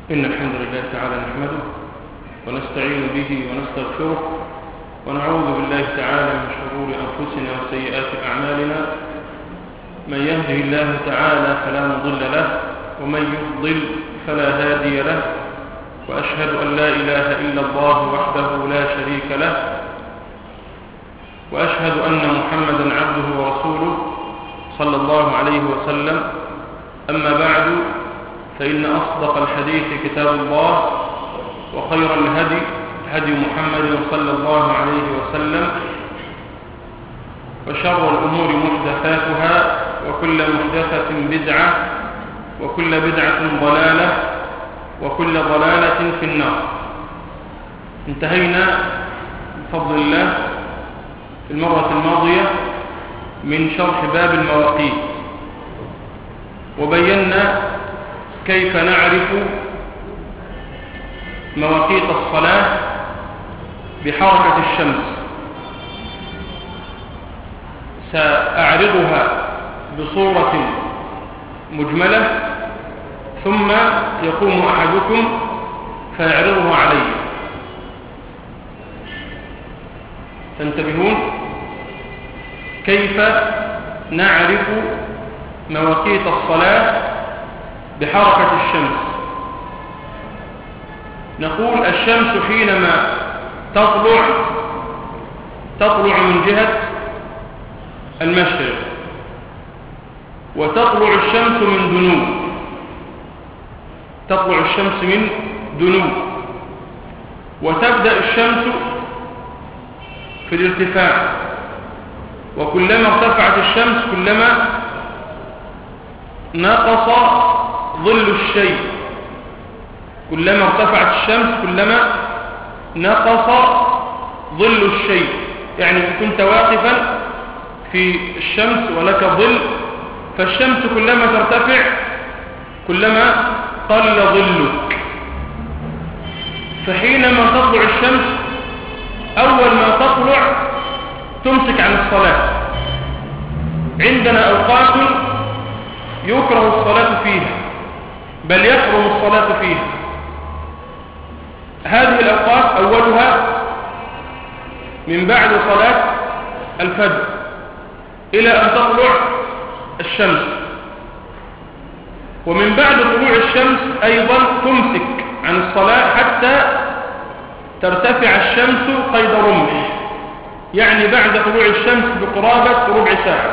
إن الحمد لله تعالى نحمده ونستعين به ونستغفره ونعوذ بالله تعالى من شرور أنفسنا وسيئات أعمالنا. من يهده الله تعالى فلا مضل له ومن يضلل فلا هادي له، وأشهد أن لا إله إلا الله وحده لا شريك له، وأشهد أن محمدا عبده ورسوله صلى الله عليه وسلم. أما بعد، فإن أصدق الحديث كتاب الله، وخير الهدي هدي محمد صلى الله عليه وسلم، وشر الأمور محدثاتها، وكل محدثة بدعة، وكل بدعة ضلالة، وكل ضلالة في النار. انتهينا بفضل الله في المرة الماضية من شرح باب المواقيت، وبينا كيف نعرف مواقيت الصلاة بحركة الشمس. سأعرضها بصورة مجملة، ثم يقوم أحدكم فيعرضها علي. تنتبهون كيف نعرف مواقيت الصلاة بحركة الشمس. نقول الشمس حينما تطلع من جهة المشرق، وتطلع الشمس من دنو، تطلع الشمس من دنو، وتبدأ الشمس في الارتفاع، وكلما ارتفعت الشمس كلما نقص ظل الشيء، كلما ارتفعت الشمس كلما نقص ظل الشيء. يعني كنت واقفا في الشمس ولك ظل، فالشمس كلما ترتفع كلما قل ظلك. فحينما تطلع الشمس أول ما تطلع تمسك عن الصلاة. عندنا أوقات يكره الصلاة فيها، بل يحرم الصلاة فيها. هذه الأوقات أولها من بعد صلاة الفجر إلى أن تطلع الشمس، ومن بعد طلوع الشمس أيضا تمسك عن الصلاة حتى ترتفع الشمس قيد رمح، يعني بعد طلوع الشمس بقرابة ربع ساعة.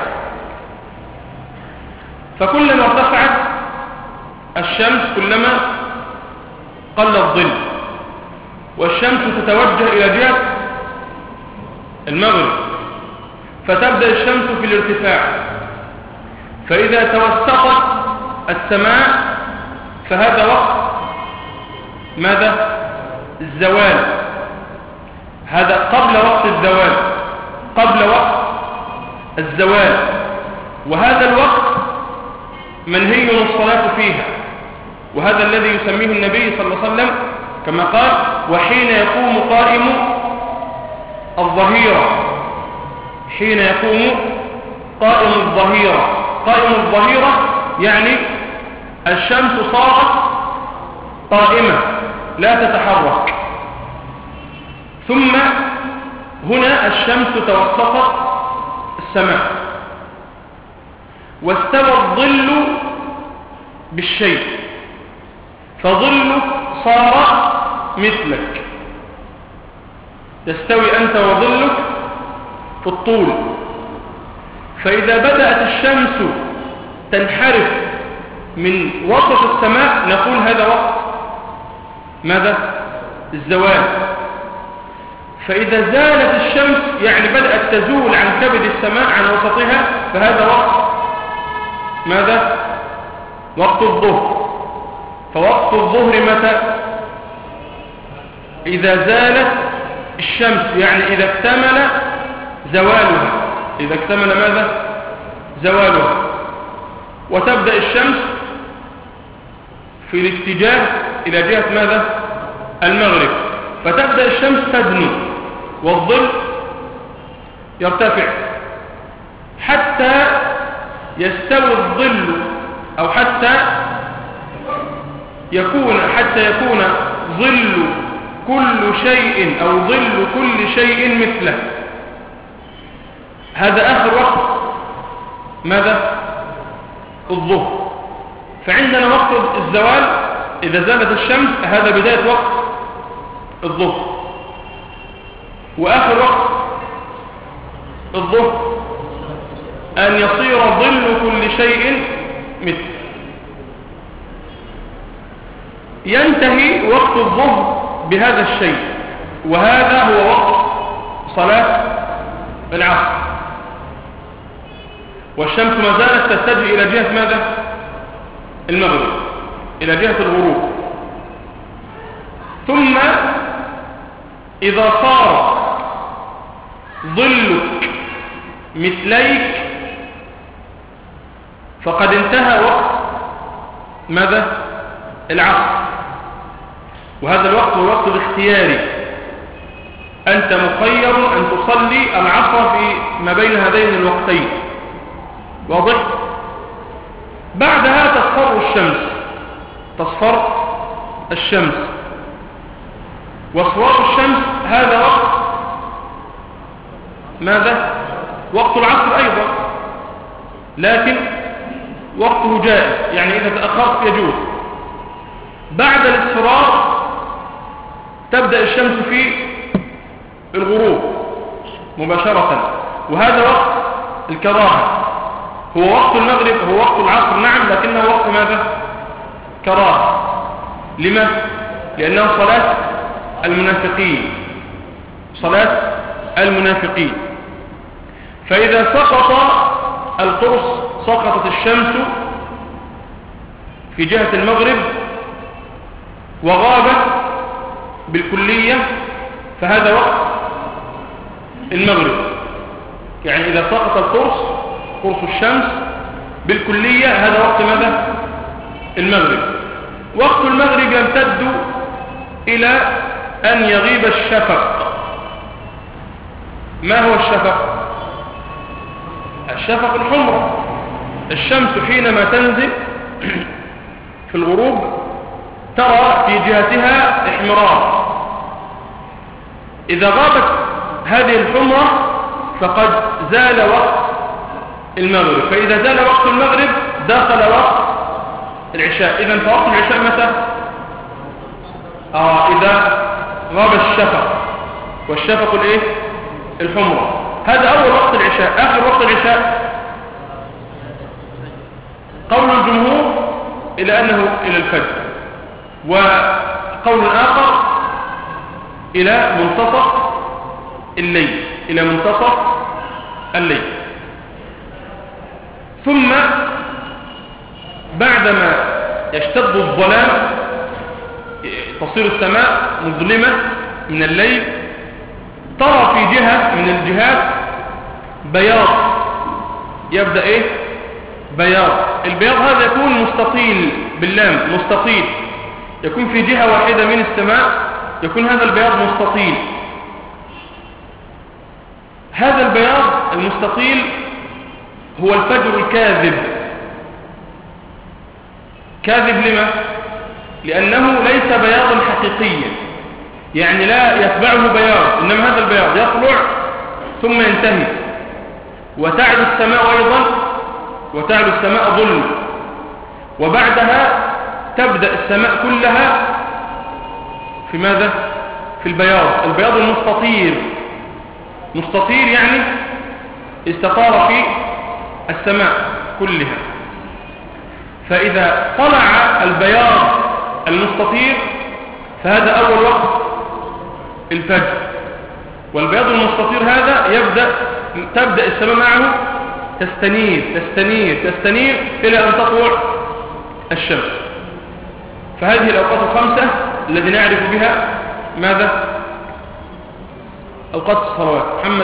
فكلما ارتفعت الشمس كلما قل الظل، والشمس تتوجه إلى جهة المغرب، فتبدأ الشمس في الارتفاع. فإذا توسطت السماء فهذا وقت ماذا؟ الزوال. هذا قبل وقت الزوال، قبل وقت الزوال، وهذا الوقت منهي الصلاة فيها، وهذا الذي يسميه النبي صلى الله عليه وسلم كما قال: وحين يقوم قائم الظهيرة. حين يقوم قائم الظهيرة. قائم الظهيرة يعني الشمس صارت قائمة لا تتحرك، ثم هنا الشمس توسطت السماء واستوى الظل بالشيء، فظلك صار مثلك، تستوي أنت وظلك في الطول. فإذا بدأت الشمس تنحرف من وسط السماء نقول هذا وقت ماذا؟ الزوال. فإذا زالت الشمس يعني بدأت تزول عن كبد السماء عن وسطها فهذا وقت ماذا؟ وقت الظهر. فوقت الظهر متى؟ إذا زالت الشمس، يعني إذا اكتمل زوالها. إذا اكتمل ماذا؟ زوالها. وتبدأ الشمس في الاتجاه إلى جهة ماذا؟ المغرب، فتبدأ الشمس تدنو والظل يرتفع حتى يستوي الظل، أو حتى حتى يكون ظل كل شيء أو ظل كل شيء مثله. هذا آخر وقت ماذا؟ الظهر. فعندنا وقت الزوال إذا زالت الشمس، هذا بداية وقت الظهر. وآخر وقت الظهر أن يصير ظل كل شيء مثل. ينتهي وقت الظهر بهذا الشيء، وهذا هو وقت صلاة العصر، والشمس ما زالت تتجه إلى جهة ماذا؟ المغرب، إلى جهة الغروب. ثم إذا صار ظلك مثليك فقد انتهى وقت ماذا؟ العصر. وهذا الوقت هو الوقت الاختياري، أنت مخير أن تصلي العصر في ما بين هذين الوقتين. واضح؟ بعدها تصفر الشمس. واصفار الشمس هذا وقت ماذا؟ وقت العصر أيضا، لكن وقته جائز، يعني إذا تأخرت يجوز. بعد الاصفرار تبدأ الشمس في الغروب مباشرة، وهذا وقت الكراهة. هو وقت المغرب، هو وقت العصر نعم، لكنه وقت ماذا؟ كراهة. لما؟ لأنه صلاة المنافقين، صلاة المنافقين. فإذا سقط القرص، سقطت الشمس في جهة المغرب وغابت بالكلية، فهذا وقت المغرب. يعني إذا سقط قرص الشمس بالكلية، هذا وقت ماذا؟ المغرب. وقت المغرب يمتد إلى أن يغيب الشفق. ما هو الشفق؟ الشفق الحمرة. الشمس حينما تنزل في الغروب ترى في جهتها احمرار. إذا غابت هذه الحمرة فقد زال وقت المغرب. فإذا زال وقت المغرب دخل وقت العشاء. إذن فوقت العشاء متى؟ إذا غاب الشفق، والشفق الايه؟ الحمرة. هذا أول وقت العشاء. آخر وقت العشاء قول الجمهور إلى أنه إلى الفجر، وقول آخر إلى منتصف الليل، إلى منتصف الليل. ثم بعدما يشتد الظلام، تصير السماء مظلمة من الليل، ترى في جهة من الجهات بياض. يبدأ إيه؟ بياض. البياض هذا يكون مستطيل باللام، مستطيل. يكون في جهة واحدة من السماء، يكون هذا البياض مستطيل. هذا البياض المستطيل هو الفجر الكاذب. كاذب لما؟ لأنه ليس بياضا حقيقيا، يعني لا يتبعه بياض، إنما هذا البياض يطلع ثم ينتهي، وتعلو السماء أيضا، وتعلو السماء ظلم، وبعدها تبدأ السماء كلها في ماذا؟ في البياض. البياض المستطير. مستطير يعني استطار في السماء كلها. فإذا طلع البياض المستطير فهذا أول وقت الفجر. والبياض المستطير هذا تبدأ السماء معه تستنير تستنير تستنير إلى أن تطلع الشمس. فهذه الأوقات الخمسة التي نعرف بها ماذا؟ أوقات الصلوات. محمد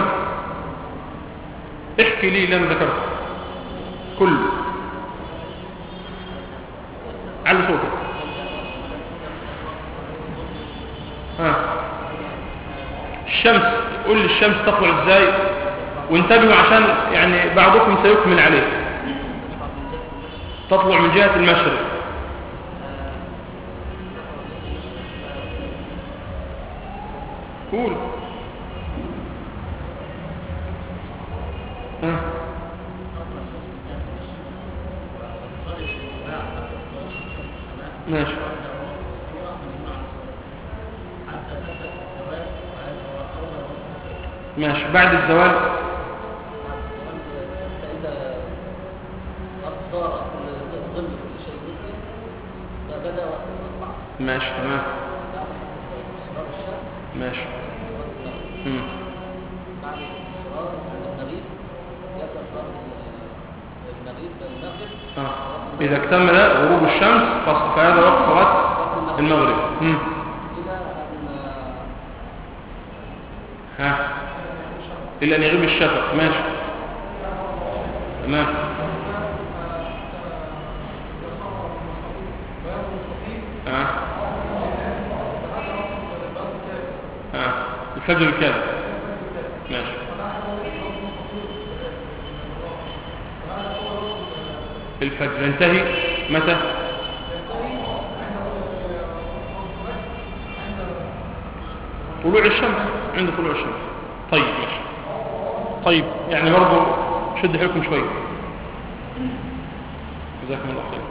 احكي لي لما ذكرت كله على صوتك. الشمس، قول لي الشمس تطلع ازاي، وانتبهوا عشان يعني بعضكم سيكمل عليه. تطلع من جهة المشرق. قول. ماشي. ماشي. بعد الزوال ماشي. تمام. ماشي. بعد الاصرار المغرب يبدا صلاه المغرب إذا اكتمل غروب الشمس فهذا وقت صلاة المغرب. إلا أن يغيب الشفق. ماشي. تمام. الفجر الكاذب. ماشي. الفجر ينتهي متى؟ طلوع الشمس، عند طلوع الشمس. طيب ماشي. طيب يعني برضو شد حيلكم شوي. جزاكم الله خير.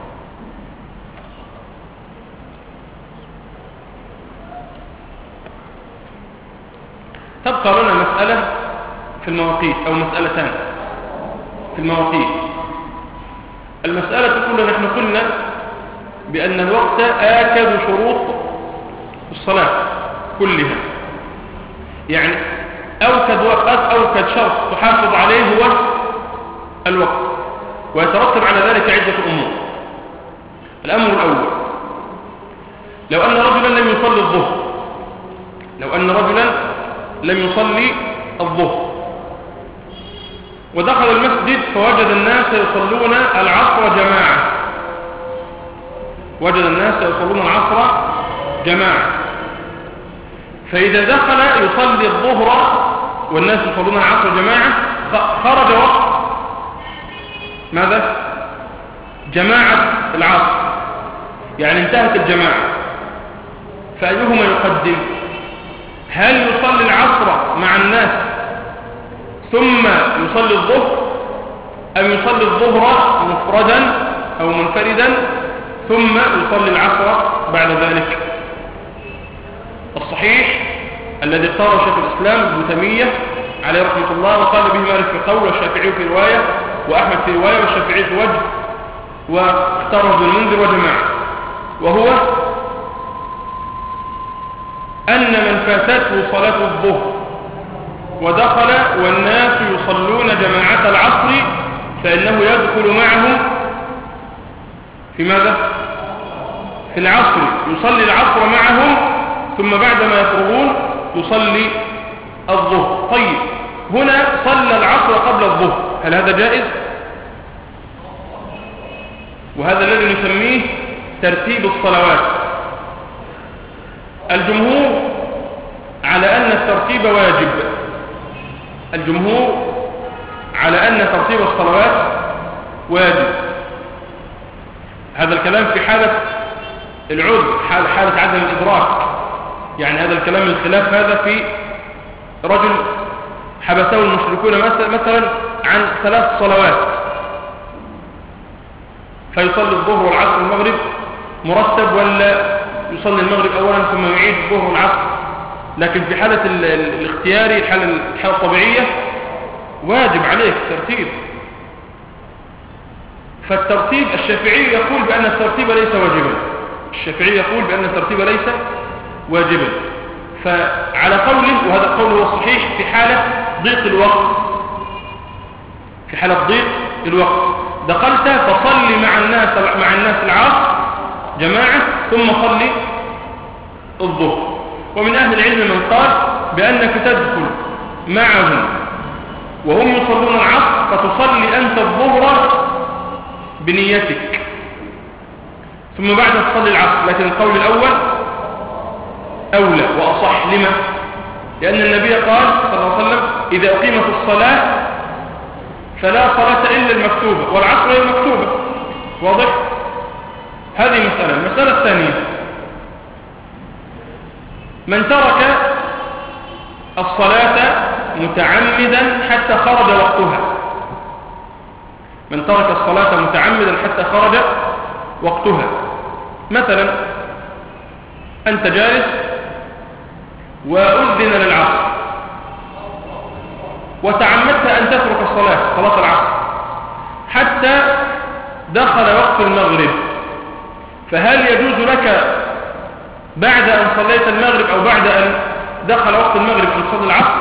تبقى لنا مسألة في المواقيت أو مسألتان في المواقيت. المسألة الأولى نحن قلنا بأن الوقت آكد شروط الصلاة كلها، يعني أوكد شرط تحافظ عليه هو الوقت، ويترتب على ذلك عدة أمور. الأمر الأول، لو أن رجلا لم يصلي الظهر ودخل المسجد فوجد الناس يصلون العصر جماعة، فإذا دخل يصلي الظهر والناس يصلون العصر جماعة خرج وقت ماذا؟ جماعة العصر، يعني انتهت الجماعة. فأيهما يقدم؟ هل يصلي العصر مع الناس ثم يصلي الظهر، أم يصلي الظهر مفردا أو منفردا ثم يصلي العصر بعد ذلك؟ الصحيح الذي اختاره شيخ الإسلام ابن تيمية عليه رحمة الله، وقال به مالك في قول، والشافعي في رواية، وأحمد في رواية، والشافعي في وجه، واختاره ابن المنذر وجماعة، وهو أن من فاتته صلاة الظهر ودخل والناس يصلون جماعة العصر فإنه يدخل معهم في ماذا؟ في العصر، يصلي العصر معهم، ثم بعدما يفرغون يصلي الظهر. طيب هنا صلى العصر قبل الظهر، هل هذا جائز؟ وهذا الذي نسميه ترتيب الصلوات. الجمهور على أن الترتيب واجب، الجمهور على أن ترتيب الصلوات واجب. هذا الكلام في حالة العذر، حالة عدم الإدراك، يعني هذا الكلام الخلاف هذا في رجل حبسه المشركون مثلا عن 3 صلوات، فيصلي الظهر والعصر والمغرب مرتب، ولا يصلي المغرب أولا ثم يعيد الظهر والعصر. لكن في حالة الاختياري، الحالة الطبيعية، واجب عليك الترتيب. فالترتيب الشافعي يقول بأن الترتيب ليس واجبا، فعلى قوله، وهذا القول هو الصحيح، في حالة ضيق الوقت، دخلت فصلي مع الناس العصر جماعة ثم صلي الظهر. ومن أهل العلم من قال بأنك تدخل معهم وهم يصلون العصر فتصلي أنت الظهر بنيتك ثم بعد تصلي العصر. لكن القول الأول أولى وأصح. لما؟ لأن النبي قال صلى الله عليه وسلم: إذا أقيمت الصلاة فلا صلاة إلا المكتوبة، والعصر هي المكتوبة. واضح؟ هذه مسألة. المسألة الثانية: من ترك الصلاة متعمدا حتى خرج وقتها. من ترك الصلاة متعمدا حتى خرج وقتها، مثلا أنت جالس وأذن للعصر وتعمدت أن تترك صلاة العصر حتى دخل وقت المغرب، فهل يجوز لك بعد أن صليت المغرب أو بعد أن دخل وقت المغرب أن تصلي العصر؟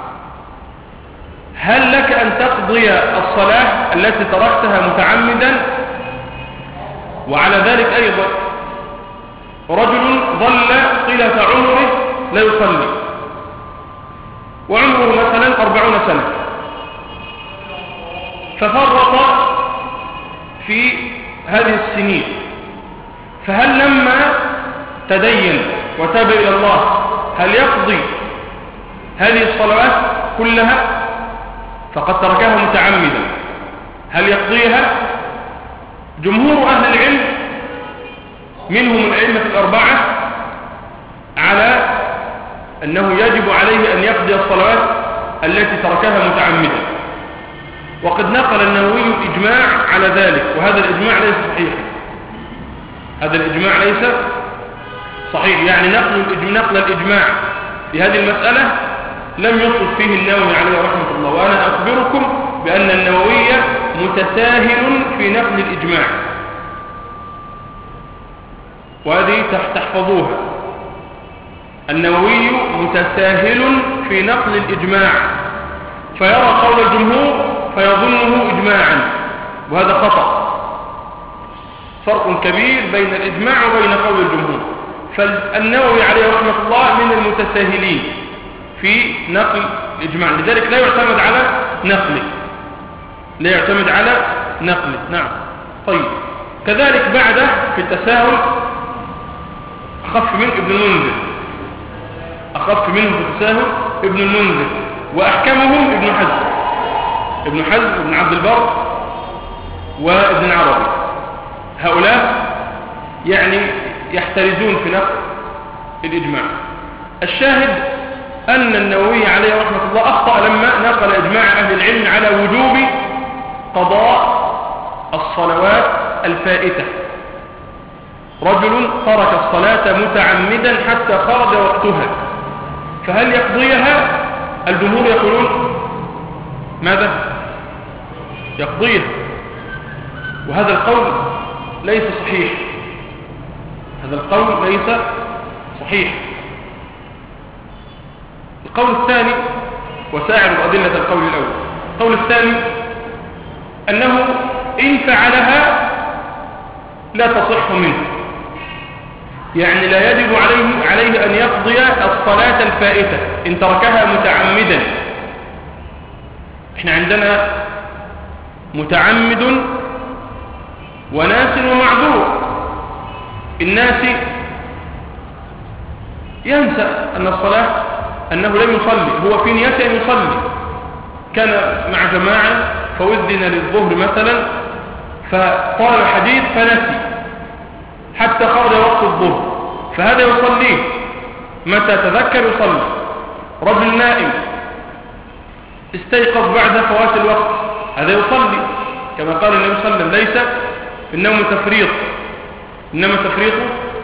هل لك أن تقضي الصلاة التي تركتها متعمدا؟ وعلى ذلك أيضا رجل ظل طيلة عمره لا يصلي، وعمره مثلا 40 سنة، ففرط في هذه السنين، فهل لما تدين وتاب إلى الله هل يقضي هذه الصلوات كلها؟ فقد تركها متعمدا، هل يقضيها؟ جمهور أهل العلم منهم الأئمة الأربعة على أنه يجب عليه أن يقضي الصلوات التي تركها متعمدا، وقد نقل النووي الإجماع على ذلك، وهذا الإجماع ليس صحيحا. هذا الإجماع ليس صحيح، يعني نقل الإجماع في هذه المسألة لم يصل فيه النووي عليه رحمة الله، وأنا أخبركم بأن النووي متساهل في نقل الإجماع، وهذه تحفظوها. النووي متساهل في نقل الإجماع، فيرى قول الجمهور فيظنه إجماعا، وهذا خطأ. فرق كبير بين الإجماع وبين قول الجمهور، فالنووي عليه رحمة الله من المتساهلين في نقل الإجماع، لذلك لا يعتمد على نقله. نعم. طيب، كذلك بعده في التساهل أخف منه في التساهل ابن المنذر، وأحكمهم ابن حزم ابن عبد البر وابن عربي. هؤلاء يعني يحترزون في نقل الإجماع. الشاهد أن النووي عليه رحمة الله أخطأ لما نقل إجماع أهل العلم على وجوب قضاء الصلوات الفائتة. رجل ترك الصلاة متعمدا حتى خرج وقتها، فهل يقضيها؟ الجمهور يقولون ماذا؟ يقضيها، وهذا القول ليس صحيح. القول الثاني، وساعد أدلة القول الأول، القول الثاني أنه إن فعلها لا تصح منه، يعني لا يجب عليه أن يقضي الصلاة الفائتة إن تركها متعمدا. إحنا عندنا متعمد وناس ومعذور. الناس ينسى أنه لم يصلي، هو في نيته أن يصلي، كان مع جماعة فأذن للظهر مثلا فطال الحديث فنسي حتى خرج وقت الظهر، فهذا يصليه متى تذكر يصلي. رجل نائم استيقظ بعد فوات الوقت، هذا يصلي كما قال النبي صلى الله عليه وسلم: ليس في النوم تفريط، إنما تفريط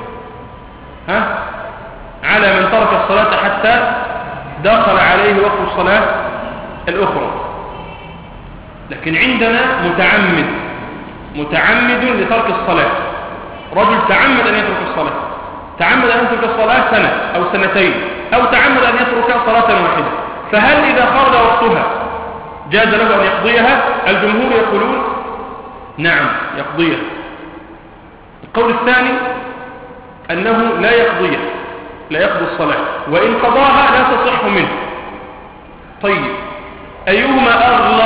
على من ترك الصلاة حتى دخل عليه وقت الصلاة الأخرى. لكن عندنا متعمد لترك الصلاة. رجل تعمد أن يترك الصلاة، تعمد أن يترك الصلاة سنة أو سنتين، أو تعمد أن يترك صلاة واحدة، فهل إذا خرج وقتها جاز له أن يقضيها؟ الجمهور يقولون نعم يقضيها. القول الثاني أنه لا يقضي الصلاة، وإن قضاها لا تصح منه. طيب، أيهما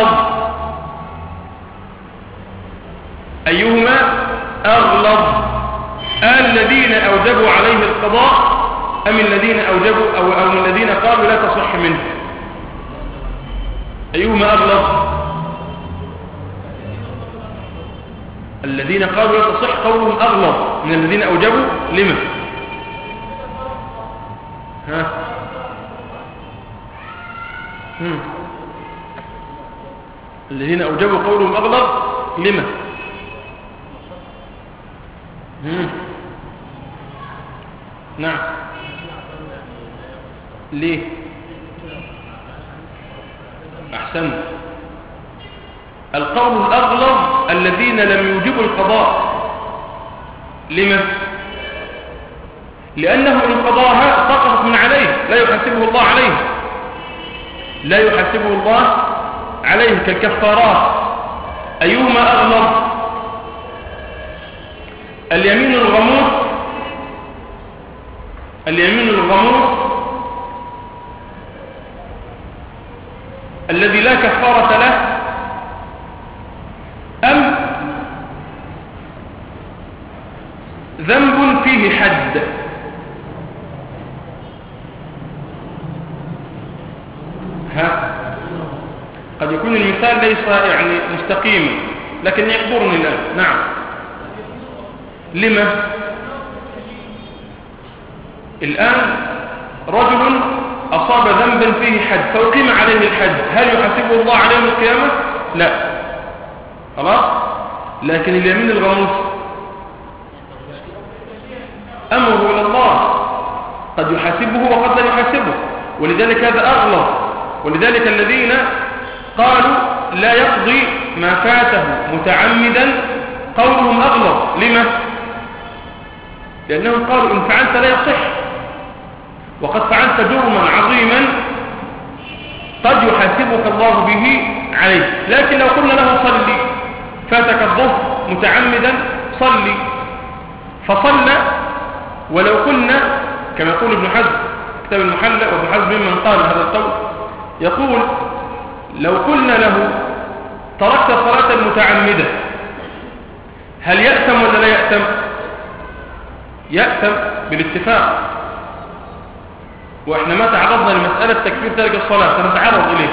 أغلظ الذين أوجبوا عليه القضاء أم الذين أوجبوا أو الذين قالوا لا تصح منه؟ أيهما أغلظ؟ الذين قالوا لا تصح قولهم أغلظ من الذين أوجبوا. لما؟ الذين أوجبوا قولهم أغلظ لما؟ نعم ليه؟ أحسن. القول الأغلظ الذين لم يوجبوا القضاء. لما؟ لأنه إن قضاها سقطت من عليه، لا يحاسبه الله عليه، لا يحاسبه الله عليه كالكفارات. أيهما أغلظ؟ اليمين الغموس، اليمين الغموس الذي لا كفارة له، أم ذنب فيه حد؟ قد يكون المثال ليس يعني مستقيما لكن يحضرني الآن. نعم. لما؟ الآن رجل أصاب ذنبا فيه حد فأقيم عليه الحد، هل يحاسبه الله عليه يوم القيامة؟ لا. خلاص. لكن اليمين الغموس أمره إلى الله، قد يحاسبه وقد لا يحاسبه، ولذلك هذا أغلظ. ولذلك الذين قالوا لا يقضي ما فاته متعمدا قولهم أغلظ. لما؟ لأنهم قالوا إن فعلت لا يصح، وقد فعلت جرما عظيما قد يحاسبك الله به عليه. لكن لو قلنا له صلي، فاتك الظهر متعمدا صلي، فصلى، ولو قلنا كما يقول ابن حزم كتاب المحلى، وابن حزم ممن قال هذا القول، يقول لو قلنا له تركت صلاة متعمدة هل يأثم ولا لا يأثم؟ يأثم بالاتفاق. وإحنا ما تعرضنا لمسألة تكفير تارك الصلاة، سنتعرض إليه.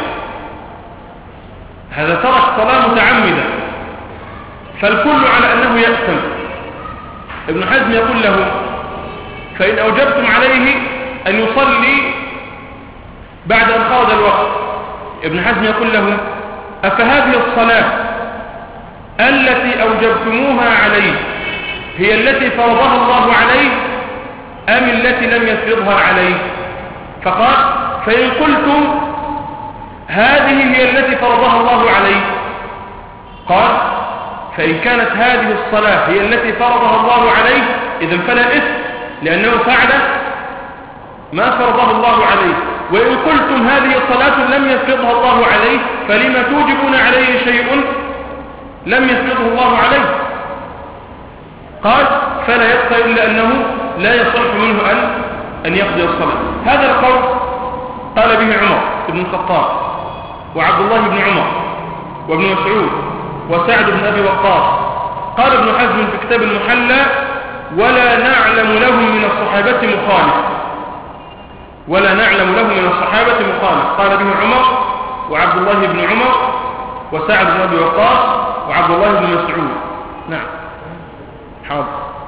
هذا ترك صلاة متعمدة فالكل على أنه يأثم. ابن حزم يقول له فإن أوجبتم عليه أن يصلي بعد أن خاض الوقت، ابن حزم يقول له أفهذه الصلاة التي أوجبتموها عليه هي التي فرضها الله عليه أم التي لم يفرضها عليه؟ فقال فإن قلتم هذه هي التي فرضها الله عليه، قال فإن كانت هذه الصلاة هي التي فرضها الله عليه إذن فلا إثم، لأنه فعل ما فرضه الله عليه. وإن قلتم هذه صلاة لم يفرضها الله عليه فلما توجبون عليه شيء لم يفرضه الله عليه؟ قال فلا يبقى إلا أنه لا يصح منه أن يقضي الصلاة. هذا القول قال به عمر بن الخطاب وعبد الله بن عمر وابن مسعود وسعد بن أبي وقاص. قال ابن حزم في كتاب المحلى ولا نعلم لهم من الصحابة مخالف، ولا نعلم له من الصحابة مخالف. قال به عمر وعبد الله بن عمر وسعد بن أبي وقاص وعبد الله بن مسعود. نعم حاضر.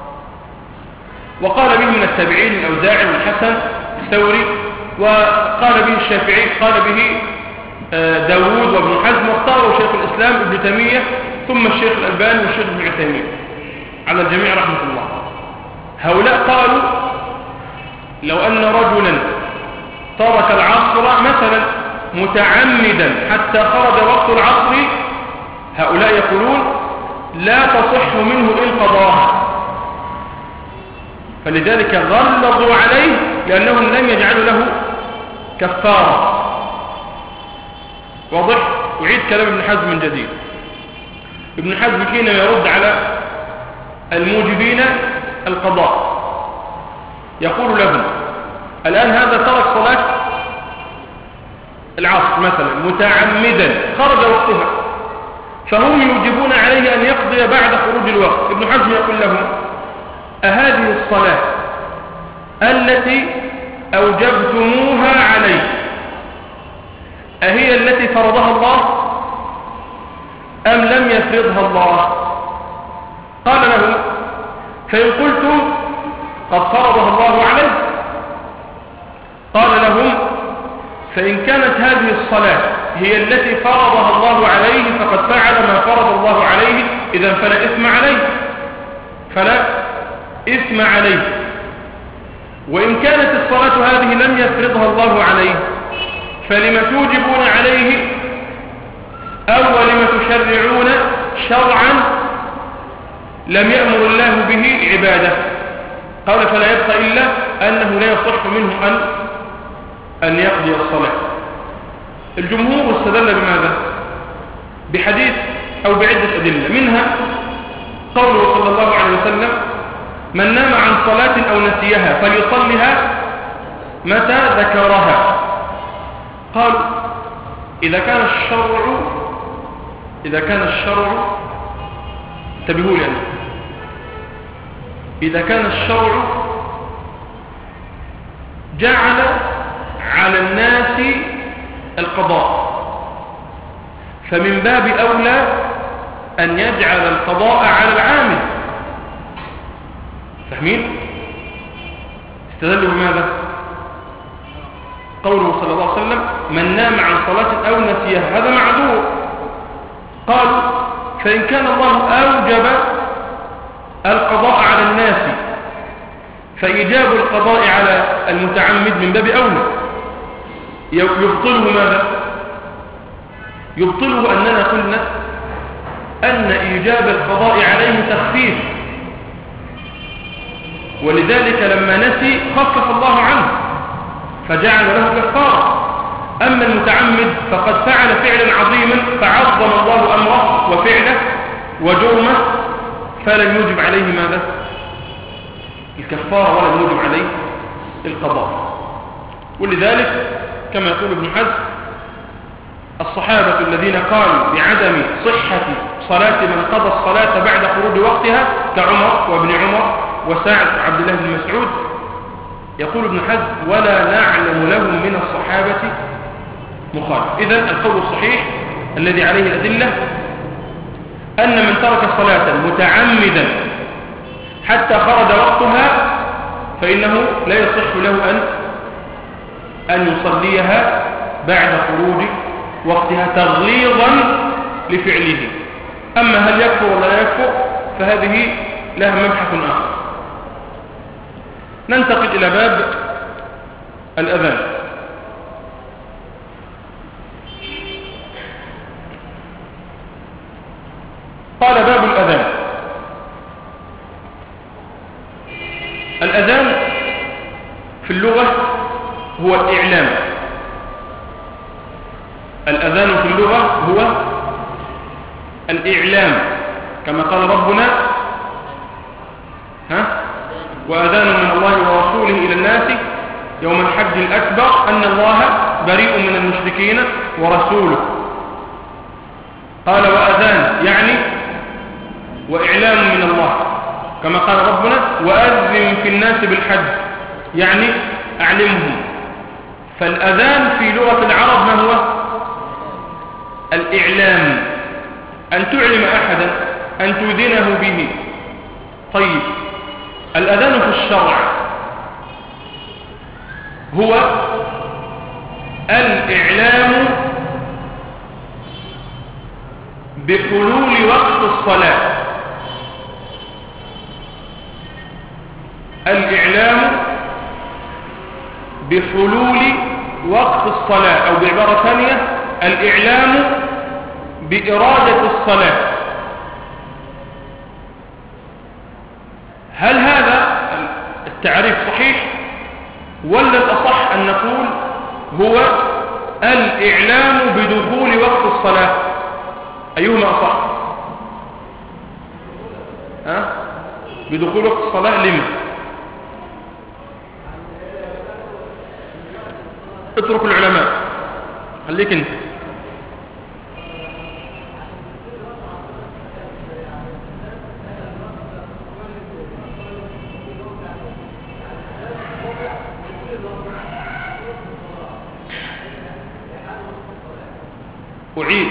وقال به من التابعين الأوزاعي والحسن الثوري، وقال به الشافعي، قال به داود وابن حزم، واختاره شيخ الإسلام ابن تيمية ثم الشيخ الألباني والشيخ ابن عثيمين على الجميع رحمة الله. هؤلاء قالوا لو أن رجلا ترك العصر مثلا متعمدا حتى خرج وقت العصر، هؤلاء يقولون لا تصح منه إن قضاها، فلذلك غلظوا عليه لأنهم لم يجعلوا له كفارة. واضح؟ أعيد كلام ابن حزم من جديد. ابن حزم حين يرد على الموجبين القضاء يقول لهم الآن هذا ترك صلاة العصر مثلا متعمدا خرج وقتها، فهم يوجبون عليه أن يقضي بعد خروج الوقت. ابن حزم يقول لهم أهذه الصلاة التي أوجبتموها عليه أهي التي فرضها الله أم لم يفرضها الله؟ قال له فإن قلتم قد فرضها الله عليه، قال لهم فإن كانت هذه الصلاة هي التي فرضها الله عليه فقد فعل ما فرض الله عليه، إذن فلا إثم عليه، فلا إثم عليه. وإن كانت الصلاة هذه لم يفرضها الله عليه فلم توجبون عليه أو ولم تشرعون شرعا لم يأمر الله به عبادة؟ قال فلا يبقى إلا أنه لا يصح منه أن يقضي الصلاة. الجمهور استدل بماذا؟ بحديث أو بعدة أدلة، منها قوله صلى الله عليه وسلم من نام عن صلاة أو نسيها فليصلها متى ذكرها. قال إذا كان الشرع انتبهوا لي، إذا كان الشرع جعل على الناس القضاء فمن باب أولى أن يجعل القضاء على العامل. فاهمين؟ استدلوا بماذا؟ قوله صلى الله عليه وسلم من نام عن صلاة أو نسيها هذا معذور. قال فإن كان الله أوجب القضاء على الناس فإيجاب القضاء على المتعمد من باب أولى. يبطله ماذا؟ يبطله أننا قلنا أن إيجاب القضاء عليه تخفيف، ولذلك لما نسي خفف الله عنه فجعل له كفارة. أما المتعمد فقد فعل فعلا عظيما فعظم الله أمره وفعله وجرمه فلم يوجب عليه ماذا؟ الكفارة، ولم يوجب عليه القضاء. ولذلك كما يقول ابن حزم الصحابة الذين قالوا بعدم صحة صلاة من قضى الصلاة بعد خروج وقتها كعمر وابن عمر وسعد وعبد الله بن مسعود، يقول ابن حزم ولا نعلم لهم من الصحابة مخالف. إذن القول الصحيح الذي عليه الأدلة أن من ترك صلاة متعمدا حتى خرج وقتها فإنه لا يصح له أن يصليها بعد خروج وقتها تغليظا لفعله. أما هل يكفر ولا لا يكفر فهذه لها مبحث آخر. ننتقل إلى باب الأذان. قال باب الأذان. الأذان في اللغة هو الإعلام. الأذان في اللغة هو الإعلام كما قال ربنا وأذان من الله ورسوله إلى الناس يوم الحج الأكبر أن الله بريء من المشركين ورسوله. قال وأذان يعني وإعلام من الله كما قال ربنا وأذن في الناس بالحج يعني أعلمهم. فالأذان في لغة العرب ما هو؟ الإعلام، أن تعلم أحدا، أن تؤذنه به. طيب الأذان في الشرع هو الإعلام بحلول وقت الصلاة. الإعلام بحلول وقت الصلاة، أو بعبارة ثانية الإعلام بإرادة الصلاة. هل هذا التعريف صحيح ولا الأصح أن نقول هو الإعلام بدخول وقت الصلاة؟ أيهما أصح؟ بدخول وقت الصلاة لما؟ اترك العلماء خليك انت. أعيد.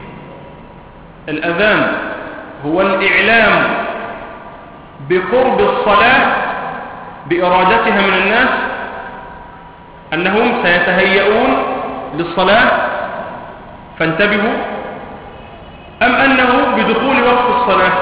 الأذان هو الإعلام بقرب الصلاة بإرادتها من الناس أنهم سيتهيئون للصلاة فانتبهوا، أم أنه بدخول وقت الصلاة؟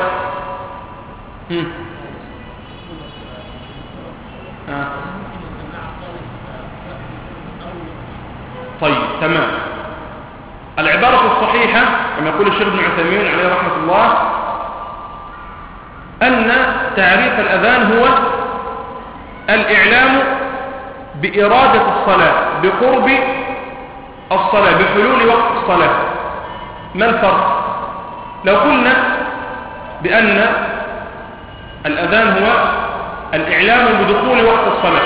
طيب تمام. العبارة الصحيحة كما يقول الشيخ ابن عثيمين عليه رحمة الله أن تعريف الأذان هو الإعلام بإرادة الصلاة، بقرب الصلاة، بحلول وقت الصلاة. ما الفرق؟ لو قلنا بأن الأذان هو الإعلام بدخول وقت الصلاة،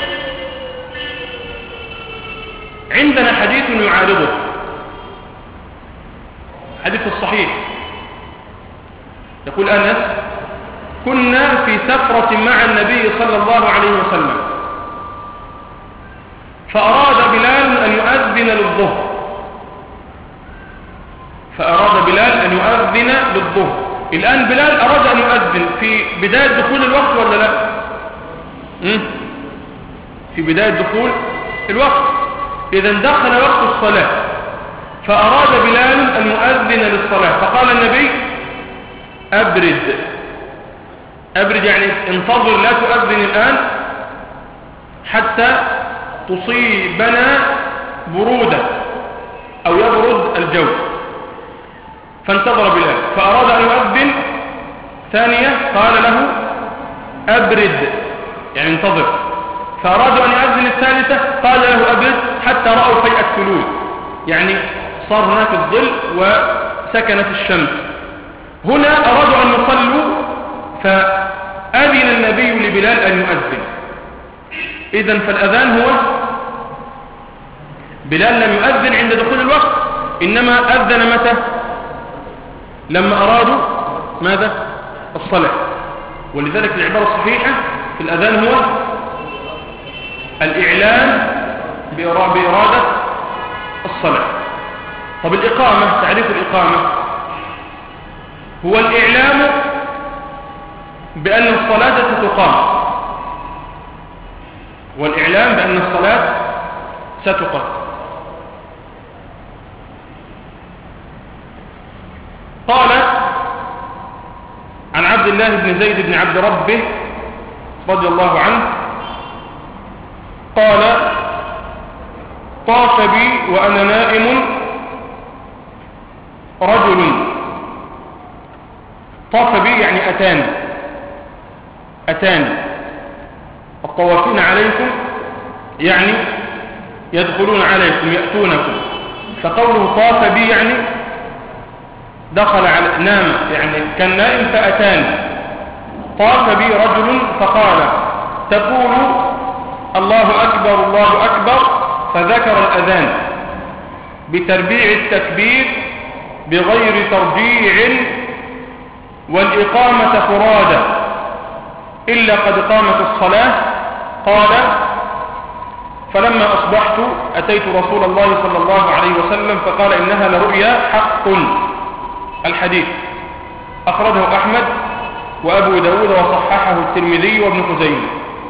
عندنا حديث يعارضه، حديث الصحيح يقول أنس: كنا في سفرة مع النبي صلى الله عليه وسلم فأراد بلال أن يؤذن للظهر، الآن بلال أراد أن يؤذن في بداية دخول الوقت ولا لا؟ في بداية دخول الوقت. إذا دخل وقت الصلاة فأراد بلال أن يؤذن للصلاة، فقال النبي: أبرد يعني انتظر، لا تؤذن الآن حتى تصيبنا برودة أو يبرد الجو. فانتظر بلال، فأراد أن يؤذن ثانية قال له: أبرد يعني انتظر. فأراد أن يؤذن الثالثة قال له: أبرد، حتى رأوا فيء الثلوج، يعني صار هناك الظل وسكنت الشمس. هنا أرادوا أن يصلوا فأذن النبي لبلال أن يؤذن. إذن فالأذان هو بلال لم يؤذن عند دخول الوقت، إنما أذن متى؟ لما أرادوا ماذا؟ الصلاة. ولذلك العبارة الصحيحة في الأذان هو الإعلان بإرادة الصلاة. طب الإقامة، تعريف الإقامة هو الإعلام بأن الصلاة ستقام، والإعلام بأن الصلاة ستقام. قال عن عبد الله بن زيد بن عبد ربه رضي الله عنه قال: طاف بي وأنا نائم رجل. طاف بي يعني أتاني. الطوافين عليكم يعني يدخلون عليكم، يأتونكم. فقوله طاف بي يعني دخل على، نام يعني كان نائم فأتاني. طاف بي رجل فقال: تقول الله أكبر الله أكبر، فذكر الأذان بتربيع التكبير بغير ترجيع، والإقامة فرادى إلا قد قامت الصلاة. قال: فلما أصبحت أتيت رسول الله صلى الله عليه وسلم فقال: إنها لرؤيا حق. الحديث أخرجه أحمد وأبو داود وصححه الترمذي وابن خزيمة.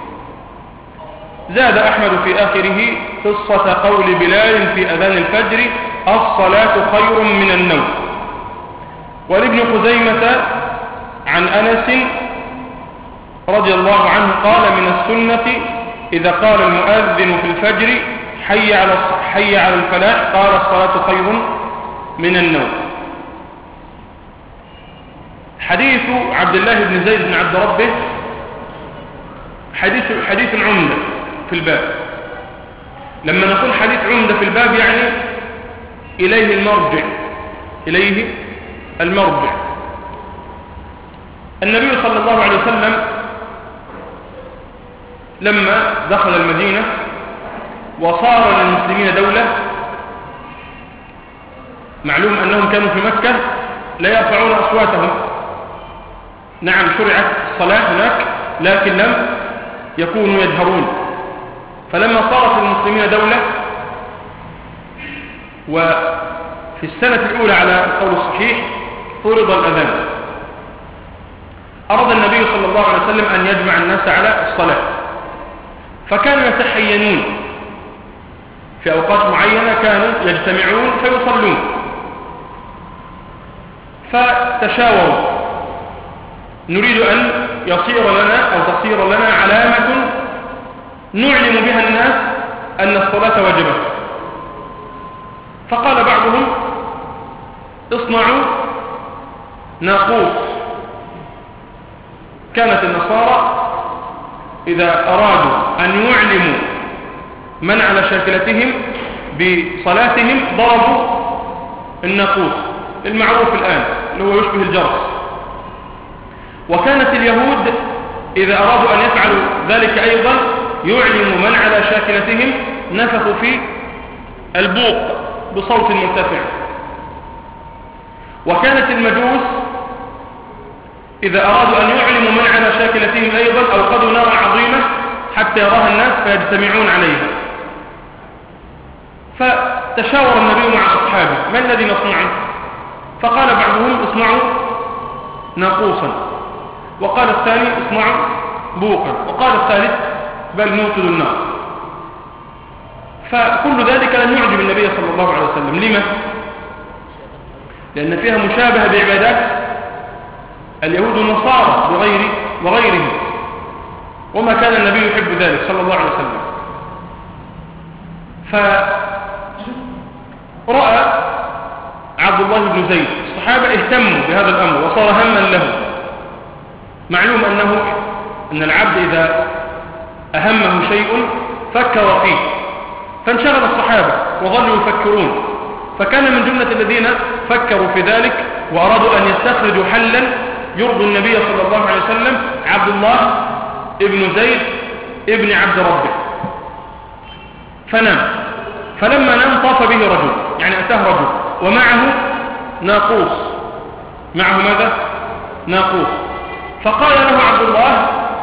زاد أحمد في آخره قصة قول بلال في أذان الفجر: الصلاة خير من النوم. ولابن خزيمة عن أنس رضي الله عنه قال: من السنة إذا قال المؤذن في الفجر: حي على الفلاح، قال: الصلاة خير من النوم. حديث عبد الله بن زيد بن عبد ربه حديث عمدة في الباب. لما نقول حديث عمدة في الباب يعني إليه المرجع. النبي صلى الله عليه وسلم لما دخل المدينة وصار للمسلمين دولة، معلوم أنهم كانوا في مكة لا يرفعون أصواتهم. نعم شرعت الصلاة هناك لكن لم يكونوا يجهرون. فلما صارت المسلمين دولة وفي السنة الأولى على القول الصحيح فرض الأذان، أراد النبي صلى الله عليه وسلم أن يجمع الناس على الصلاة، فكانوا يتحينون في أوقات معينة كانوا يجتمعون فيصلون، فتشاوروا نريد أن يصير لنا أو تصير لنا علامة نعلم بها الناس أن الصلاة وجبت. فقال بعضهم اصنعوا ناقوس. كانت النصارى إذا أرادوا أن يعلموا من على شاكلتهم بصلاتهم ضربوا الناقوس المعروف الآن اللي هو يشبه الجرس. وكانت اليهود إذا أرادوا أن يفعلوا ذلك أيضا يعلموا من على شاكلتهم نفخوا في البوق بصوت مرتفع. وكانت المجوس إذا أرادوا أن يعلموا من على شاكلتهم أيضا أوقدوا نار عظيمة حتى يراها الناس فيجتمعون عليها. فتشاور النبي مع أصحابه ما الذي نصنعه؟ فقال بعضهم اصنعوا ناقوسا، وقال الثاني اصنعوا بوقا، وقال الثالث بل نوقد النار. فكل ذلك لم يعجب النبي صلى الله عليه وسلم. لما؟ لأن فيها مشابهة بعبادات اليهود والنصارى وغيرهم، وما كان النبي يحب ذلك صلى الله عليه وسلم. فرأى عبد الله بن زيد الصحابة اهتموا بهذا الأمر وصار هما له. معلوم أن العبد إذا أهمه شيء فكر فيه، فانشغل الصحابة وظلوا يفكرون. فكان من جملة الذين فكروا في ذلك وأرادوا أن يستخرجوا حلا يرضي النبي صلى الله عليه وسلم عبد الله ابن زيد ابن عبد ربه. فنام، فلما نام طاف به رجل، يعني أتاه رجل ومعه ناقوس. معه ماذا؟ ناقوس. فقال له عبد الله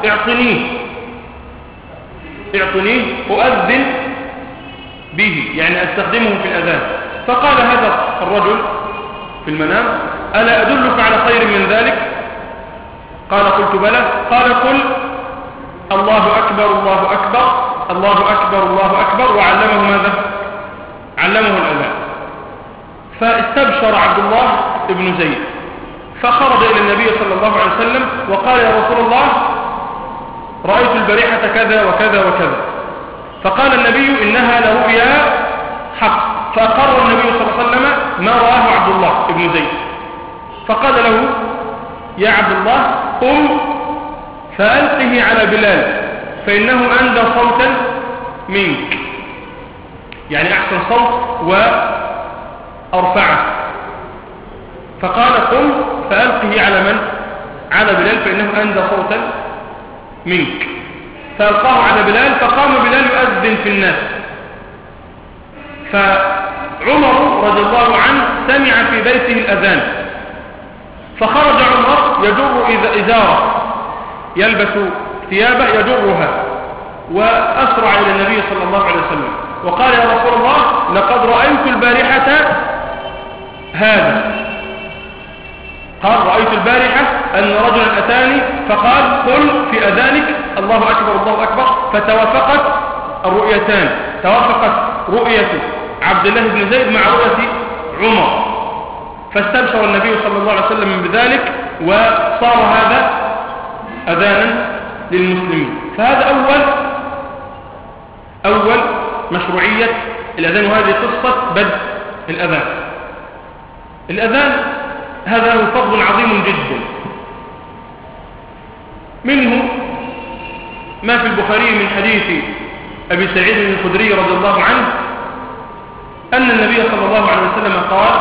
اعطنيه أؤذن به، يعني أستخدمه في الأذان. فقال هذا الرجل في المنام ألا أدلك على خير من ذلك؟ قال قلت بلى. قال قل الله أكبر الله أكبر الله أكبر الله أكبر، وعلمه ماذا؟ علمه الأذان. فاستبشر عبد الله ابن زيد فخرج إلى النبي صلى الله عليه وسلم وقال يا رسول الله رأيت البارحة كذا وكذا وكذا. فقال النبي إنها لرؤيا حق. فأقر النبي صلى الله عليه وسلم ما رآه عبد الله ابن زيد. فقال له يا عبد الله قم فألقه على بلال فإنه أندى صوتا منك، يعني أحسن صوت وأرفعه. فقال قم فألقه على من؟ على بلال فإنه أندى صوتا منك. فألقاه على بلال فقام بلال يؤذن في الناس. فعمر رضي الله عنه سمع في بيته الأذان، فخرج عمر يجر إزاره، يلبس ثيابه يجرها، وأسرع إلى النبي صلى الله عليه وسلم وقال يا رسول الله لقد رأيت البارحة هذا. قال رأيت البارحة أن رجلا أتاني فقال قل في أذانك الله أكبر الله أكبر، فتوافقت الرؤيتان، توافقت رؤية عبد الله بن زيد مع رؤية عمر، فاستبشر النبي صلى الله عليه وسلم بذلك وصار هذا أذانا للمسلمين. فهذا أول مشروعية الأذان، وهذه قصة بدء الأذان. الأذان هذا له فضل عظيم جدا، منه ما في البخاري من حديث أبي سعيد الخدري رضي الله عنه أن النبي صلى الله عليه وسلم قال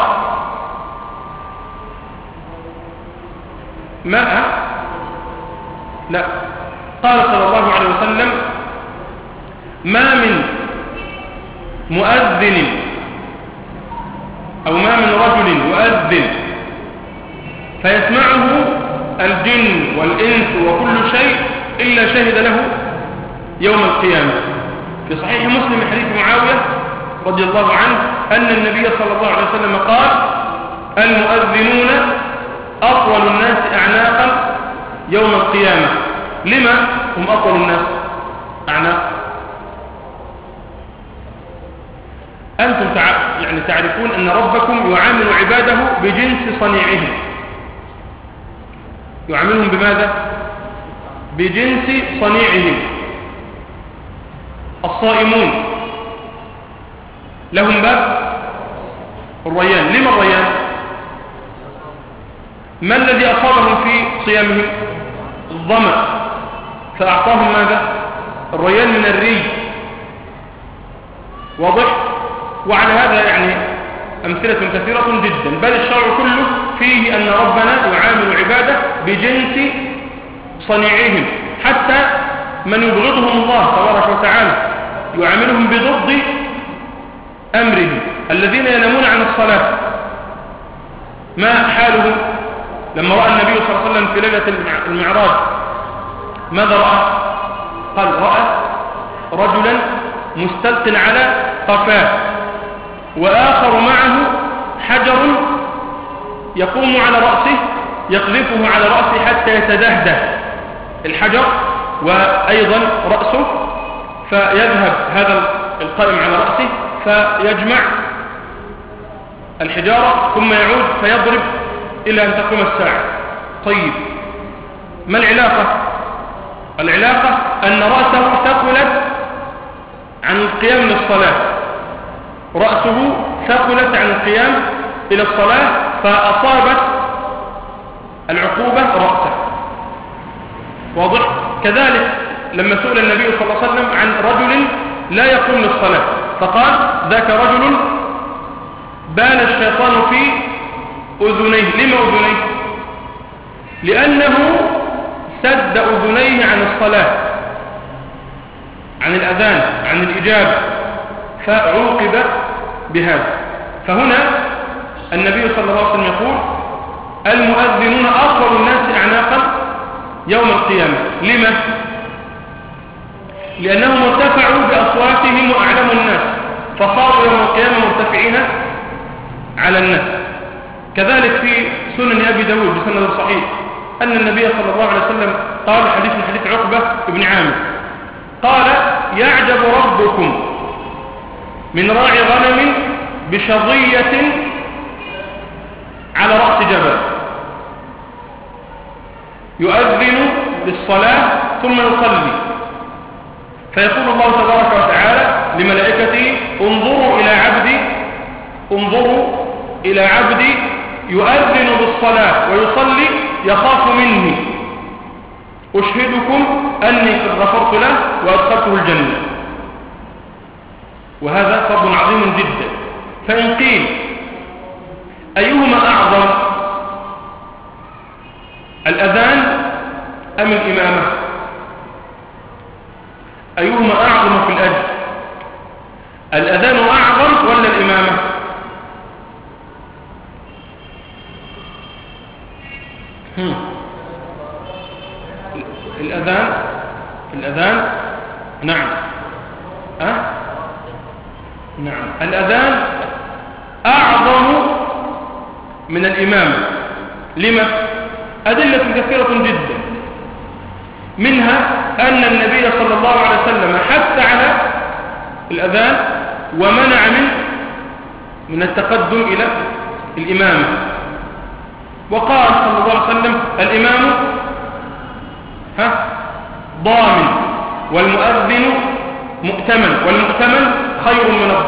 قال صلى الله عليه وسلم ما من مؤذن أو ما من رجل يؤذن فيسمعه الجن والإنس وكل شيء إلا شهد له يوم القيامة. في صحيح مسلم من حديث معاوية رضي الله عنه أن النبي صلى الله عليه وسلم قال المؤذنون أطول الناس أعناقا يوم القيامة. لما هم أطول الناس أعناق؟ أنتم يعني تعرفون أن ربكم يعامل عباده بجنس صنيعهم. يعاملهم بماذا؟ بجنس صنيعهم. الصائمون لهم باب الريان. لما الريان؟ ما الذي أصابهم في صيامهم؟ الظمأ، فأعطاهم ماذا؟ الريان من الري. واضح؟ وعلى هذا يعني أمثلة كثيرة جدا، بل الشرع كله فيه أن ربنا يعامل عباده بجنس صنيعهم، حتى من يبغضهم الله تبارك وتعالى يعاملهم بضد أمره. الذين ينامون عن الصلاة ما حالهم؟ لما رأى النبي صلى الله عليه وسلم في ليلة المعراج ماذا رأى؟ قال رأى رجلا مستلق على قفاه وآخر معه حجر يقوم على رأسه يقذفه على رأسه حتى يتدهده الحجر وأيضا رأسه، فيذهب هذا القائم على رأسه فيجمع الحجارة ثم يعود فيضرب إلى أن تقوم الساعة. طيب ما العلاقة؟ العلاقة أن رأسه ثقلت عن القيام للصلاة، رأسه ثقلت عن القيام إلى الصلاة فأصابت العقوبة رأسه. واضح؟ كذلك لما سئل النبي صلى الله عليه وسلم عن رجل لا يقوم للصلاة فقال ذاك رجل بال الشيطان في أذنيه. لما أذنيه؟ لأنه سد أذنيه عن الصلاة، عن الأذان، عن الإجابة، فعوقب بهذا. فهنا النبي صلى الله عليه وسلم يقول المؤذنون أطول الناس أعناقا يوم القيامة. لما؟ لأنهم ارتفعوا بأصواتهم وأعلموا الناس فصاروا يوم القيامة مرتفعين على الناس. كذلك في سنن أبي داود بسند صحيح أن النبي صلى الله عليه وسلم قال حديث من حديث عقبة بن عامر قال يعجب ربكم من راعي غنم بشظية على رأس جبل يؤذن للصلاة ثم يصلي، فيقول الله تبارك وتعالى لملائكته انظروا إلى عبدي يؤذن بالصلاة ويصلي يخاف مني، أشهدكم أني قد غفرت له وأدخلته الجنة. وهذا فضل عظيم جدا. فإن قيل أيهما أعظم الأذان أم الإمامة؟ أيهما أعظم في الأجر؟ الأذان أعظم ولا الإمامة؟ الأذان نعم نعم الأذان أعظم من الإمامة. لما؟ أدلة كثيرة جدا، منها أن النبي صلى الله عليه وسلم حث على الأذان ومنع من التقدم إلى الإمامة، وقال صلى الله عليه وسلم الإمام ضامن والمؤذن مؤتمن، والمؤتمن خير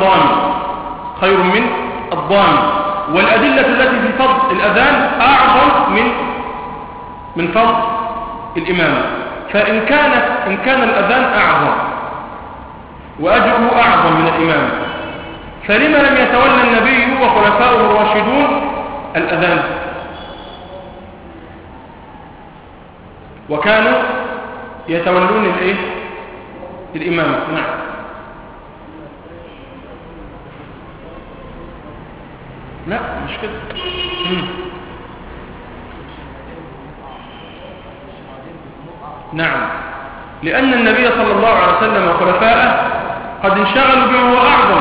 من الضامن. والأدلة التي في فضل الأذان أعظم من فضل الإمامة. فإن كان الأذان أعظم وأجره أعظم من الإمامة، فلما لم يتولى النبي وخلفاؤه الراشدون الأذان؟ وكانوا يتولون الإمامة. نعم. لا مش كده. نعم، لأن النبي صلى الله عليه وسلم وخلفائه قد انشغلوا بما هو أعظم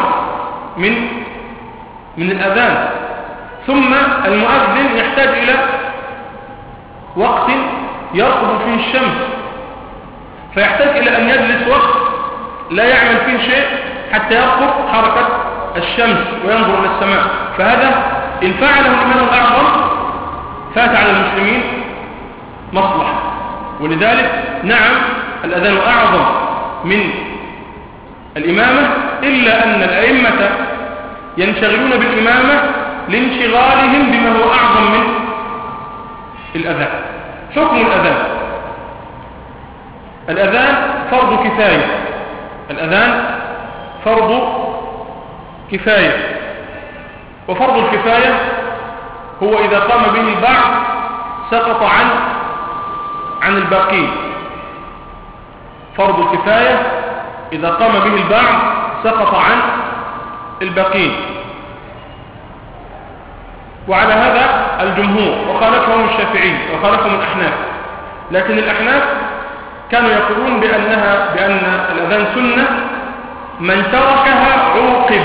من الأذان. ثم المؤذن يحتاج إلى وقت يرقب فيه الشمس، فيحتاج إلى أن يجلس وقت لا يعمل فيه شيء حتى يرقب حركة الشمس وينظر إلى السماء، فهذا إن فعله الإمام الأعظم فات على المسلمين مصلحة. ولذلك نعم الأذان أعظم من الإمامة، إلا أن الأئمة ينشغلون بالإمامة لانشغالهم بما هو أعظم من الأذان. حكم الأذان: الأذان فرض كفاية. الأذان فرض كفاية، وفرض الكفاية هو إذا قام به البعض سقط عن الباقين. فرض الكفاية إذا قام به البعض سقط عن الباقين، وعلى هذا الجمهور، وخالفهم الشافعي وخالفهم الأحناف. لكن الأحناف كانوا يقولون بأن الأذان سنة، من تركها عوقب،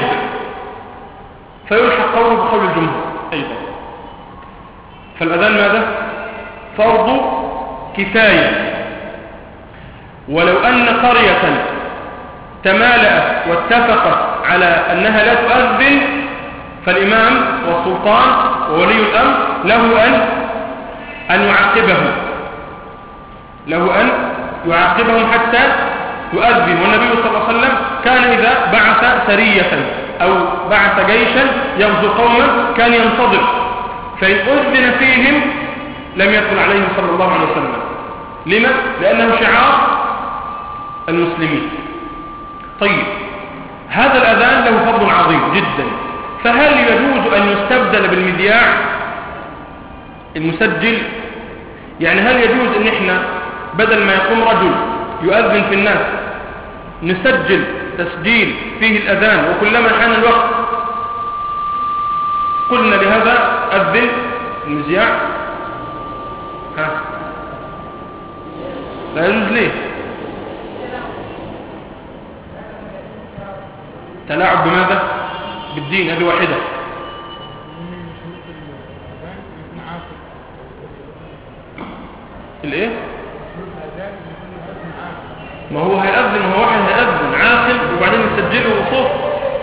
فيلحق قوله بقول الجمهور أيضا. فالأذان ماذا؟ فرض كفاية. ولو أن قرية تمالأت واتفقت على أنها لا تؤذن، فالإمام والسلطان وولي الأمر له أن يعاقبهم حتى يؤذن. والنبي صلى الله عليه وسلم كان إذا بعث سرية أو بعث جيشا يغزو قوما كان ينتظر، فإن أذن فيهم لم يدخل عليهم صلى الله عليه وسلم. لما؟ لأنه شعار المسلمين. طيب، هذا الأذان له فضل عظيم جدا، فهل يجوز أن يستبدل بالمذياع المسجل؟ يعني هل يجوز أن احنا بدل ما يقوم رجل يؤذن في الناس نسجل تسجيل فيه الأذان، وكلما حان الوقت قلنا لهذا أذن المذياع؟ لا يجوز. ليه؟ تلاعب بماذا؟ بالدين. هذه واحدة. الايه؟ ما هو هيأذن، هو واحد هيأذن عاقل وبعدين يسجله صوت.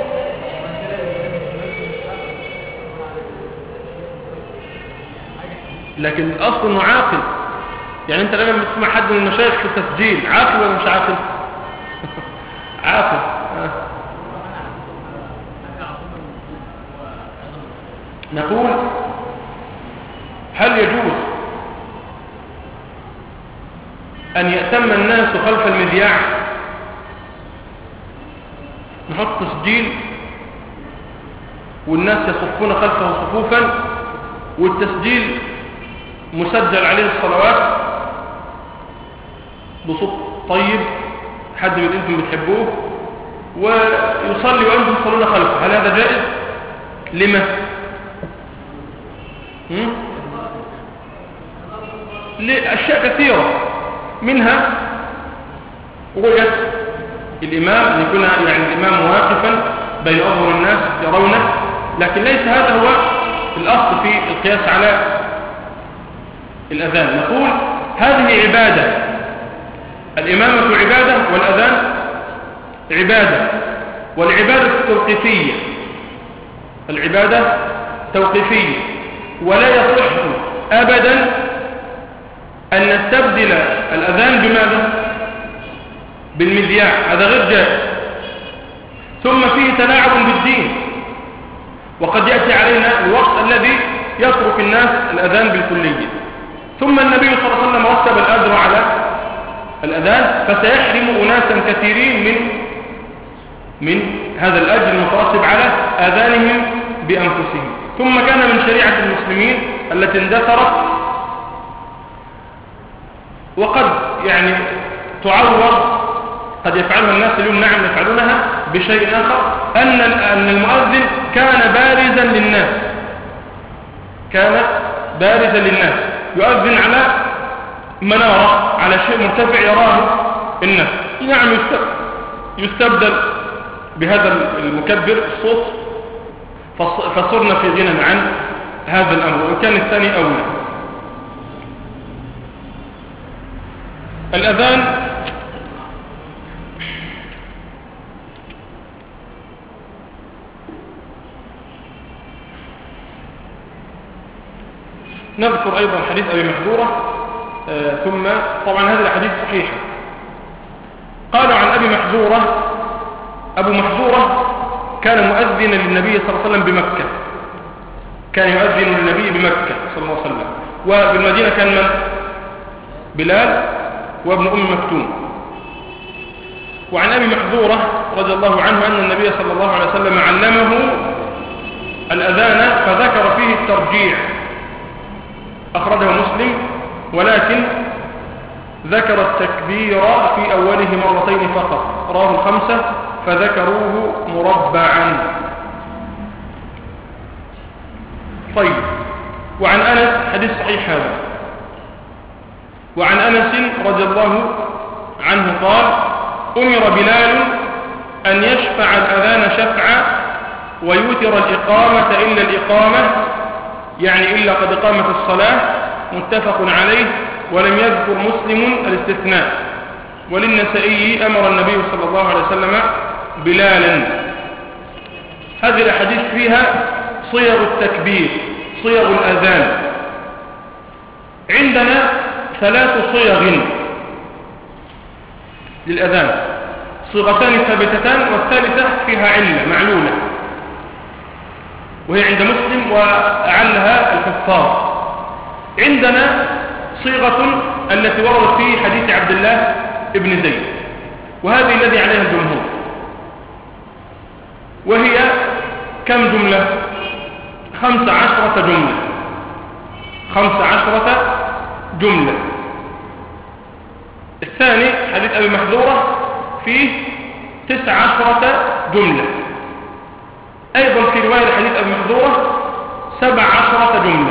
لكن الأصل انه عاقل. يعني انت لما بتسمع حد من المشايخ في التسجيل عاقل ولا مش عاقل؟ عاقل. نقول هل يجوز أن يأتم الناس خلف المذياع؟ نحط تسجيل والناس يصفون خلفه صفوفا، والتسجيل مسجل عليه الصلوات بصوت طيب، حد من انتم بتحبوه، ويصلي وانتم تصلون خلفه. هل هذا جائز؟ لما؟ لأشياء كثيرة، منها رؤية الإمام، أن يكون يعني الإمام واقفا بين أظهر الناس يرونه، لكن ليس هذا هو الأصل في القياس على الأذان. نقول هذه عبادة، الإمامة عبادة والأذان عبادة، والعبادة توقيفية. العبادة توقيفية، ولا يصح أبدا أن نستبدل الأذان بماذا؟ بالمذياع. هذا غير جائز. ثم فيه تلاعب بالدين، وقد يأتي علينا الوقت الذي يترك الناس الأذان بالكلية. ثم النبي صلى الله عليه وسلم رتب الأجر على الأذان، فسيحرم أناسا كثيرين من هذا الأجر المترتب على آذانهم بأنفسهم. ثم كان من شريعة المسلمين التي اندثرت وقد يعني تعوض، قد يفعلها الناس اليوم، نعم يفعلونها بشيء آخر، أن المؤذن كان بارزا للناس، كان بارزا للناس، يؤذن على منارة، على شيء مرتفع يراه الناس. نعم يستبدل بهذا المكبر الصوت، فصرنا في غنى عن هذا الأمر، وكان الثاني أولى. الأذان نذكر أيضا حديث أبي محذورة ثم طبعا هذه الحديث صحيحة. قالوا عن أبي محذورة: أبو محذورة كان مؤذنا للنبي صلى الله عليه وسلم بمكة، كان يؤذن للنبي بمكة صلى الله عليه وسلم، وبالمدينة كان من؟ بلال وابن أم مكتوم. وعن أبي محذورة رضي الله عنه أن النبي صلى الله عليه وسلم علمه الأذان فذكر فيه الترجيع، أخرجه مسلم، ولكن ذكر التكبير في أوله مرتين فقط، رواه الخمسة فذكروه مربعا. طيب، وعن أنس حديث صحيح هذا. وعن أنس رضي الله عنه قال: أمر بلال أن يشفع الأذان شفعا ويوتر الإقامة إلا الإقامة، يعني إلا قد قامت الصلاة، متفق عليه، ولم يذكر مسلم الاستثناء. وللنسائي أمر النبي صلى الله عليه وسلم بلالا. هذه الأحاديث فيها صيغ التكبير، صيغ الأذان. عندنا 3 صيغ للأذان، صيغتان ثابتتان والثالثة فيها علة معلولة، وهي عند مسلم وأعلها الحفاظ. عندنا صيغة التي وردت في حديث عبد الله ابن زيد، وهذه الذي عليها الجمهور، وهي كم جملة؟ 15 جملة، 15 جملة. الثاني حديث أبي محذورة فيه 19 جملة. أيضا في رواية حديث أبي محذورة 17 جملة.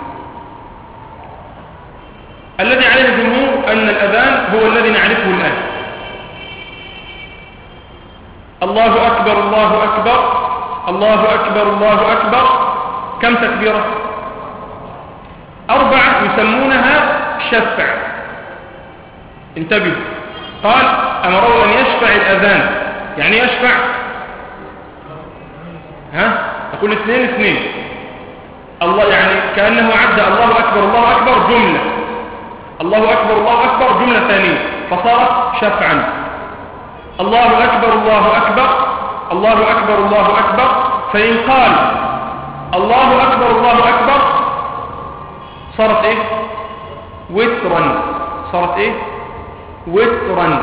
الذي عليه الجمهور أن الأذان هو الذي نعرفه الآن: الله أكبر الله أكبر الله أكبر الله أكبر. كم تكبيرة؟ 4 يسمونها شفع. انتبهوا، قال: أمره أن يشفع الأذان، يعني يشفع أقول 2 الله، يعني كأنه عد الله أكبر الله أكبر جملة، الله أكبر الله أكبر جملة ثانية، فصارت شفعا. الله أكبر الله أكبر الله أكبر الله أكبر. فإن قال الله أكبر الله أكبر صارت إيه؟ وترا. صارت إيه؟ وترا.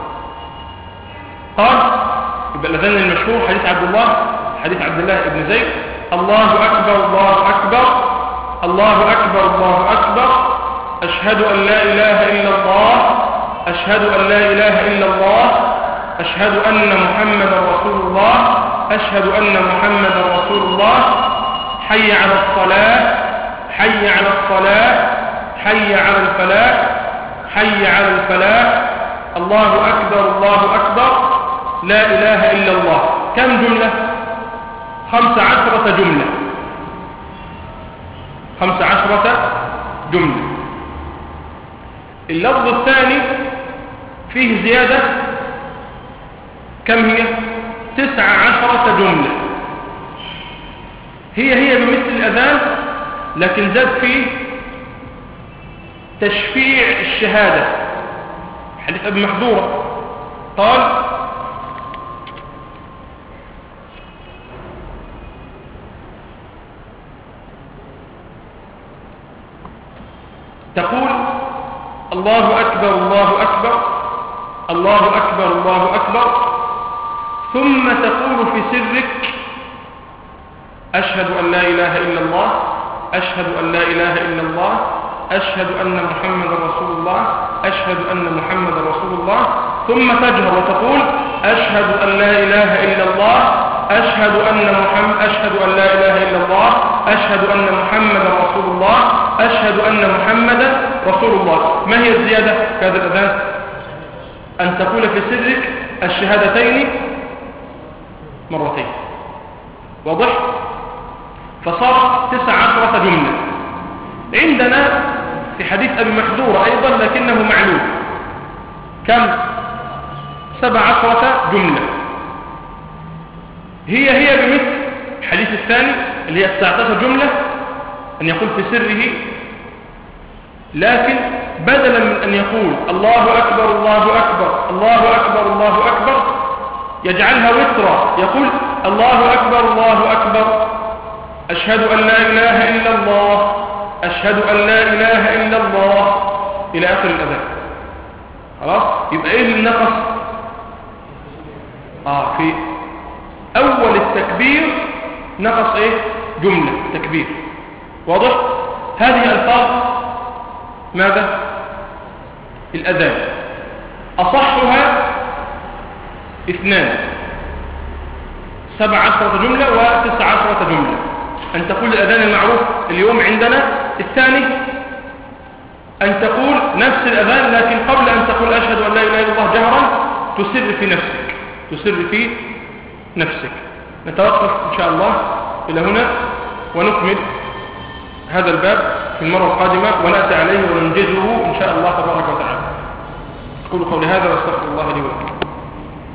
قال يبقى الأذان المشهور حديث عبد الله بن زيد: الله أكبر الله أكبر الله أكبر الله أكبر، أشهد أن لا إله إلا الله، أشهد أن لا إله إلا الله، أشهد أن محمدا رسول الله، أشهد أن محمدا رسول الله، حي على الصلاة، حي على الصلاة، حي على الفلاح، حي على الفلاح، الله أكبر الله أكبر، لا إله إلا الله. كم جملة؟ 15 جملة. 15 جملة. اللفظ الثاني فيه زيادة، كم هي؟ 19 جملة. هي بمثل الأذان، لكن زاد فيه تشفيع الشهادة. حديث أبي محذورة قال: تقول الله أكبر الله أكبر الله أكبر الله أكبر، ثم تقول في سرك: أشهد أن لا إله إلا الله، أشهد أن لا إله إلا الله، أشهد أن محمد رسول الله، أشهد أن محمد رسول الله. ثم تجهر وتقول: أشهد أن لا إله إلا الله، أشهد أن لا إله إلا الله، أشهد أن محمد رسول الله، أشهد أن محمد رسول الله. ما هي الزيادة في هذا الأذان؟ أن تقول في سرك الشهادتين مرتين. واضح؟ فصار 19 جملة. عندنا في حديث أبي محذورة أيضا لكنه معلوم، كم؟ 17 جملة. هي بمثل الحديث الثاني اللي هي 19 جملة، أن يقول في سره لكن بدلا من أن يقول الله أكبر الله أكبر الله أكبر الله أكبر يجعلها وترا، يقول الله أكبر الله أكبر أشهد أن لا إله إلا الله أشهد أن لا إله إلا الله إلى آخر الأذان. خلاص؟ يبقى إيه اللي نقص؟ في أول التكبير نقص إيه؟ جملة تكبير. واضح؟ هذه ألفاظ ماذا؟ الأذان. أصحها 2 17 جملة و19 جملة. أن تقول الأذان المعروف اليوم عندنا. الثاني أن تقول نفس الأذان لكن قبل أن تقول أشهد أن لا إله إلا الله جهرا تسر في نفسك. نتوقف إن شاء الله إلى هنا ونكمل هذا الباب في المرة القادمة ونأتي عليه وننجزه إن شاء الله تبارك وتعالى. أقول قولي هذا واستغفر الله لي ولكم.